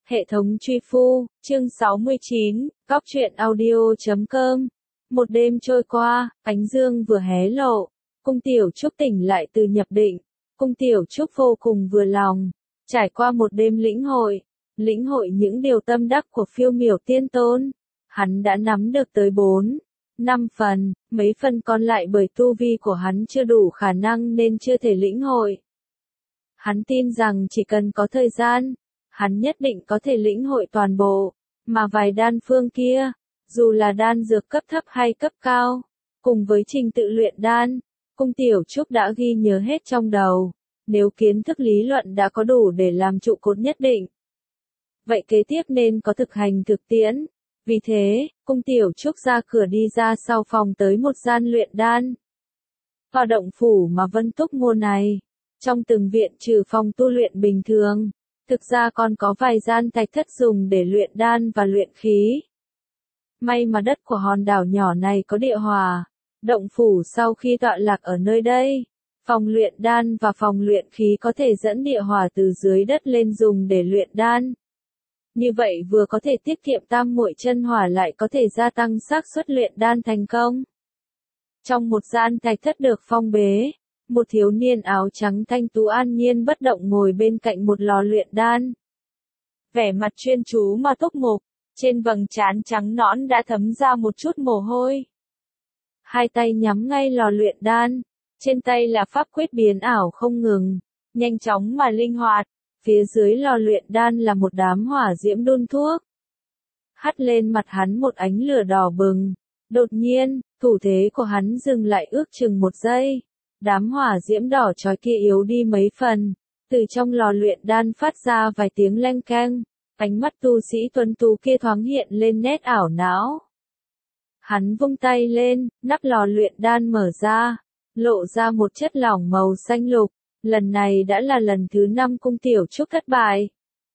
Hệ thống truy phu, chương 69, góc truyện audio.com. Một đêm trôi qua, ánh dương vừa hé lộ, Cung Tiểu Trúc tỉnh lại từ nhập định. Cung Tiểu Trúc vô cùng vừa lòng, trải qua một đêm lĩnh hội những điều tâm đắc của phiêu miểu tiên tôn. Hắn đã nắm được tới 4-5 phần, mấy phần còn lại bởi tu vi của hắn chưa đủ khả năng nên chưa thể lĩnh hội. Hắn tin rằng chỉ cần có thời gian, hắn nhất định có thể lĩnh hội toàn bộ, mà vài đan phương kia, dù là đan dược cấp thấp hay cấp cao, cùng với trình tự luyện đan, Cung Tiểu Trúc đã ghi nhớ hết trong đầu, nếu kiến thức lý luận đã có đủ để làm trụ cột nhất định. Vậy kế tiếp nên có thực hành thực tiễn, vì thế, Cung Tiểu Trúc ra cửa đi ra sau phòng tới một gian luyện đan. Vào động phủ mà Vân Túc mua này, trong từng viện trừ phòng tu luyện bình thường, thực ra còn có vài gian thạch thất dùng để luyện đan và luyện khí. May mà đất của hòn đảo nhỏ này có địa hòa, động phủ sau khi tọa lạc ở nơi đây, phòng luyện đan và phòng luyện khí có thể dẫn địa hòa từ dưới đất lên dùng để luyện đan. Như vậy vừa có thể tiết kiệm tam muội chân hỏa lại có thể gia tăng xác suất luyện đan thành công. Trong một gian thạch thất được phong bế, một thiếu niên áo trắng thanh tú an nhiên bất động ngồi bên cạnh một lò luyện đan. Vẻ mặt chuyên chú mà túc mục, trên vầng trán trắng nõn đã thấm ra một chút mồ hôi. Hai tay nhắm ngay lò luyện đan, trên tay là pháp quyết biến ảo không ngừng, nhanh chóng mà linh hoạt, phía dưới lò luyện đan là một đám hỏa diễm đun thuốc. Hắt lên mặt hắn một ánh lửa đỏ bừng, đột nhiên, thủ thế của hắn dừng lại ước chừng một giây. Đám hỏa diễm đỏ chói kia yếu đi mấy phần, từ trong lò luyện đan phát ra vài tiếng leng keng, ánh mắt tu sĩ tuấn tú kia thoáng hiện lên nét ảo não. Hắn vung tay lên, nắp lò luyện đan mở ra, lộ ra một chất lỏng màu xanh lục, lần này đã là lần thứ 5 Cung Tiểu Trúc thất bại.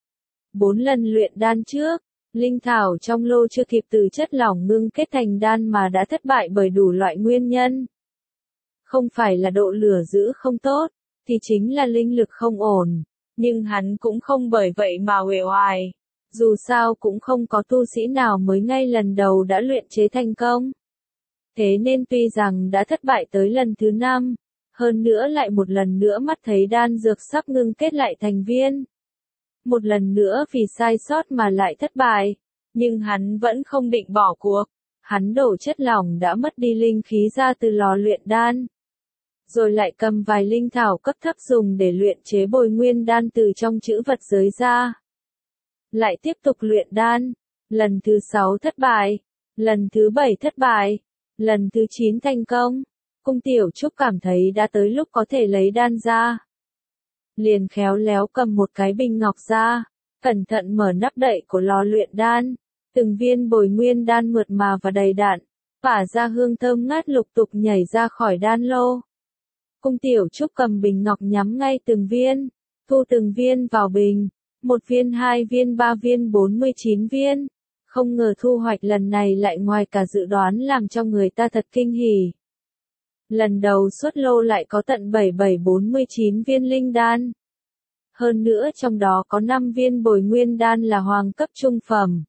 4 lần luyện đan trước, linh thảo trong lô chưa kịp từ chất lỏng ngưng kết thành đan mà đã thất bại bởi đủ loại nguyên nhân. Không phải là độ lửa giữ không tốt, thì chính là linh lực không ổn, nhưng hắn cũng không bởi vậy mà uể oải. Dù sao cũng không có tu sĩ nào mới ngay lần đầu đã luyện chế thành công. Thế nên tuy rằng đã thất bại tới lần thứ 5, hơn nữa lại một lần nữa mắt thấy đan dược sắp ngưng kết lại thành viên. Một lần nữa vì sai sót mà lại thất bại, nhưng hắn vẫn không định bỏ cuộc. Hắn đổ chất lỏng đã mất đi linh khí ra từ lò luyện đan. Rồi lại cầm vài linh thảo cấp thấp dùng để luyện chế bồi nguyên đan từ trong chữ vật giới ra. Lại tiếp tục luyện đan, lần thứ 6 thất bại, lần thứ 7 thất bại, lần thứ 9 thành công. Cung Tiểu Trúc cảm thấy đã tới lúc có thể lấy đan ra. Liền khéo léo cầm một cái bình ngọc ra, cẩn thận mở nắp đậy của lò luyện đan, từng viên bồi nguyên đan mượt mà và đầy đặn, tỏa ra hương thơm ngát lục tục nhảy ra khỏi đan lô. Cung Tiểu Trúc cầm bình ngọc nhắm ngay từng viên, thu từng viên vào bình, 1 viên 2 viên 3 viên 49 viên. Không ngờ thu hoạch lần này lại ngoài cả dự đoán làm cho người ta thật kinh hỉ. Lần đầu xuất lô lại có tận 49 viên linh đan. Hơn nữa trong đó có 5 viên bồi nguyên đan là hoàng cấp trung phẩm.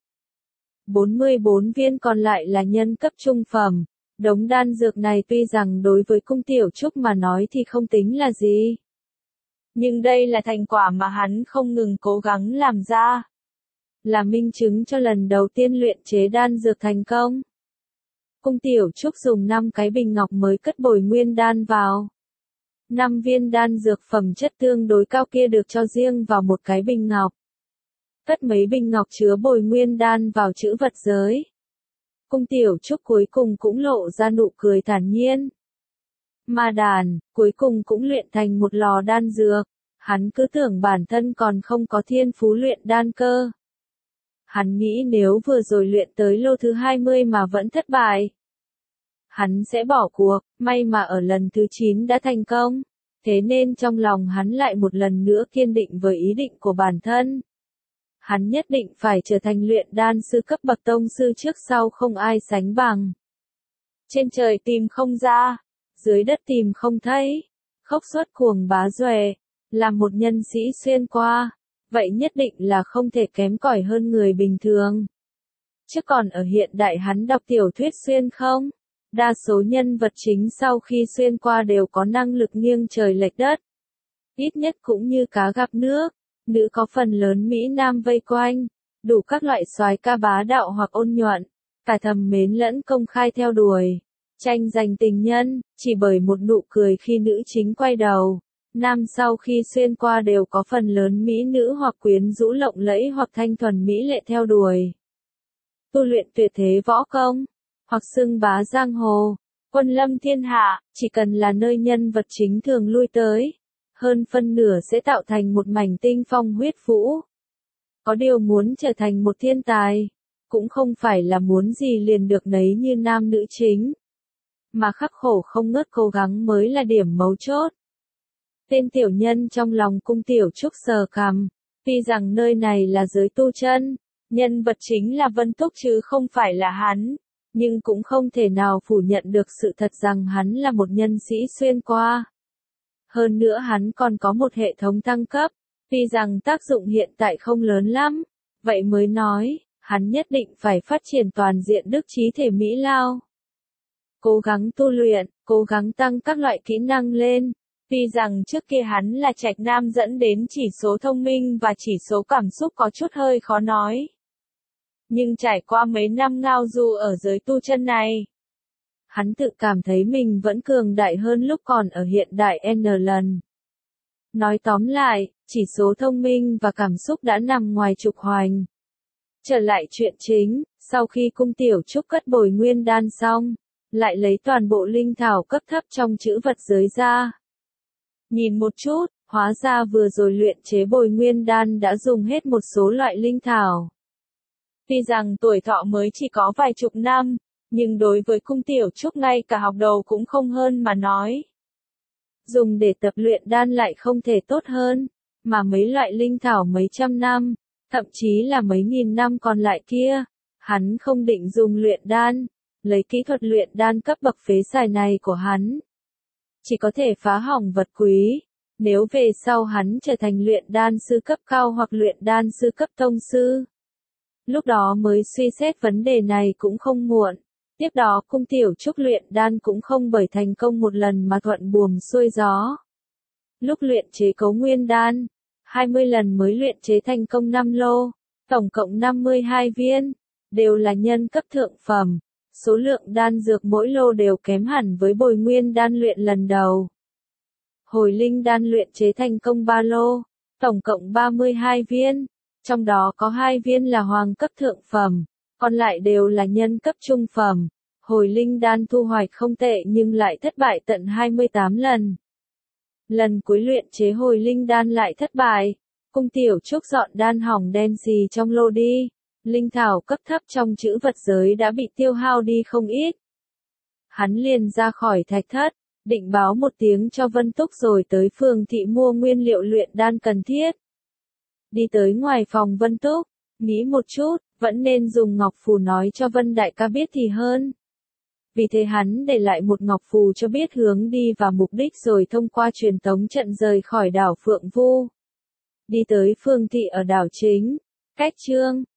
44 viên còn lại là nhân cấp trung phẩm. Đống đan dược này tuy rằng đối với Cung Tiểu Trúc mà nói thì không tính là gì. Nhưng đây là thành quả mà hắn không ngừng cố gắng làm ra. Là minh chứng cho lần đầu tiên luyện chế đan dược thành công. Cung Tiểu Trúc dùng 5 cái bình ngọc mới cất bồi nguyên đan vào. 5 viên đan dược phẩm chất tương đối cao kia được cho riêng vào một cái bình ngọc. Cất mấy bình ngọc chứa bồi nguyên đan vào trữ vật giới. Cung Tiểu Trúc cuối cùng cũng lộ ra nụ cười thản nhiên. Ma đàn, cuối cùng cũng luyện thành một lò đan dược. Hắn cứ tưởng bản thân còn không có thiên phú luyện đan cơ. Hắn nghĩ nếu vừa rồi luyện tới lô thứ 20 mà vẫn thất bại, hắn sẽ bỏ cuộc, may mà ở lần thứ 9 đã thành công. Thế nên trong lòng hắn lại một lần nữa kiên định với ý định của bản thân. Hắn nhất định phải trở thành luyện đan sư cấp bậc tông sư trước sau không ai sánh bằng. Trên trời tìm không ra, dưới đất tìm không thấy, khốc xuất cuồng bá duệ, là một nhân sĩ xuyên qua, vậy nhất định là không thể kém cỏi hơn người bình thường. Chứ còn ở hiện đại hắn đọc tiểu thuyết xuyên không? Đa số nhân vật chính sau khi xuyên qua đều có năng lực nghiêng trời lệch đất. Ít nhất cũng như cá gặp nước, nữ có phần lớn Mỹ Nam vây quanh, đủ các loại soái ca bá đạo hoặc ôn nhuận, cả thầm mến lẫn công khai theo đuổi, tranh giành tình nhân, chỉ bởi một nụ cười khi nữ chính quay đầu. Nam sau khi xuyên qua đều có phần lớn mỹ nữ hoặc quyến rũ lộng lẫy hoặc thanh thuần mỹ lệ theo đuổi. Tu luyện tuyệt thế võ công, hoặc xưng bá giang hồ, quân lâm thiên hạ, chỉ cần là nơi nhân vật chính thường lui tới, hơn phân nửa sẽ tạo thành một mảnh tinh phong huyết vũ. Có điều muốn trở thành một thiên tài, cũng không phải là muốn gì liền được nấy như nam nữ chính, mà khắc khổ không ngớt cố gắng mới là điểm mấu chốt. Tên tiểu nhân trong lòng Cung Tiểu Trúc sờ cằm, tuy rằng nơi này là giới tu chân, nhân vật chính là Vân Túc chứ không phải là hắn, nhưng cũng không thể nào phủ nhận được sự thật rằng hắn là một nhân sĩ xuyên qua. Hơn nữa hắn còn có một hệ thống thăng cấp, tuy rằng tác dụng hiện tại không lớn lắm, vậy mới nói, hắn nhất định phải phát triển toàn diện đức trí thể mỹ lao. Cố gắng tu luyện, cố gắng tăng các loại kỹ năng lên. Tuy rằng trước kia hắn là trạch nam dẫn đến chỉ số thông minh và chỉ số cảm xúc có chút hơi khó nói. Nhưng trải qua mấy năm ngao du ở giới tu chân này, hắn tự cảm thấy mình vẫn cường đại hơn lúc còn ở hiện đại N lần. Nói tóm lại, chỉ số thông minh và cảm xúc đã nằm ngoài trục hoành. Trở lại chuyện chính, sau khi Cung Tiểu Trúc cất bồi nguyên đan xong, lại lấy toàn bộ linh thảo cấp thấp trong trữ vật giới ra. Nhìn một chút, hóa ra vừa rồi luyện chế bồi nguyên đan đã dùng hết một số loại linh thảo. Tuy rằng tuổi thọ mới chỉ có vài chục năm, nhưng đối với Cung Tiểu Trúc ngay cả học đầu cũng không hơn mà nói. Dùng để tập luyện đan lại không thể tốt hơn, mà mấy loại linh thảo mấy trăm năm, thậm chí là mấy nghìn năm còn lại kia, hắn không định dùng luyện đan, lấy kỹ thuật luyện đan cấp bậc phế xài này của hắn. Chỉ có thể phá hỏng vật quý, nếu về sau hắn trở thành luyện đan sư cấp cao hoặc luyện đan sư cấp tông sư. Lúc đó mới suy xét vấn đề này cũng không muộn. Tiếp đó Cung Tiểu Trúc luyện đan cũng không bởi thành công một lần mà thuận buồm xuôi gió. Lúc luyện chế cấu nguyên đan, 20 lần mới luyện chế thành công 5 lô, tổng cộng 52 viên, đều là nhân cấp thượng phẩm. Số lượng đan dược mỗi lô đều kém hẳn với bồi nguyên đan luyện lần đầu. Hồi linh đan luyện chế thành công 3 lô, tổng cộng 32 viên, trong đó có 2 viên là hoàng cấp thượng phẩm, còn lại đều là nhân cấp trung phẩm. Hồi linh đan thu hoạch không tệ nhưng lại thất bại tận 28 lần. Lần cuối luyện chế hồi linh đan lại thất bại, Cung Tiểu Trúc dọn đan hỏng đen xì trong lô đi. Linh thảo cấp thấp trong trữ vật giới đã bị tiêu hao đi không ít. Hắn liền ra khỏi thạch thất, định báo một tiếng cho Vân Túc rồi tới phường thị mua nguyên liệu luyện đan cần thiết. Đi tới ngoài phòng Vân Túc, nghĩ một chút, vẫn nên dùng ngọc phù nói cho Vân đại ca biết thì hơn. Vì thế hắn để lại một ngọc phù cho biết hướng đi và mục đích rồi thông qua truyền tống trận rời khỏi đảo Phượng Vu. Đi tới phường thị ở đảo chính, cách chương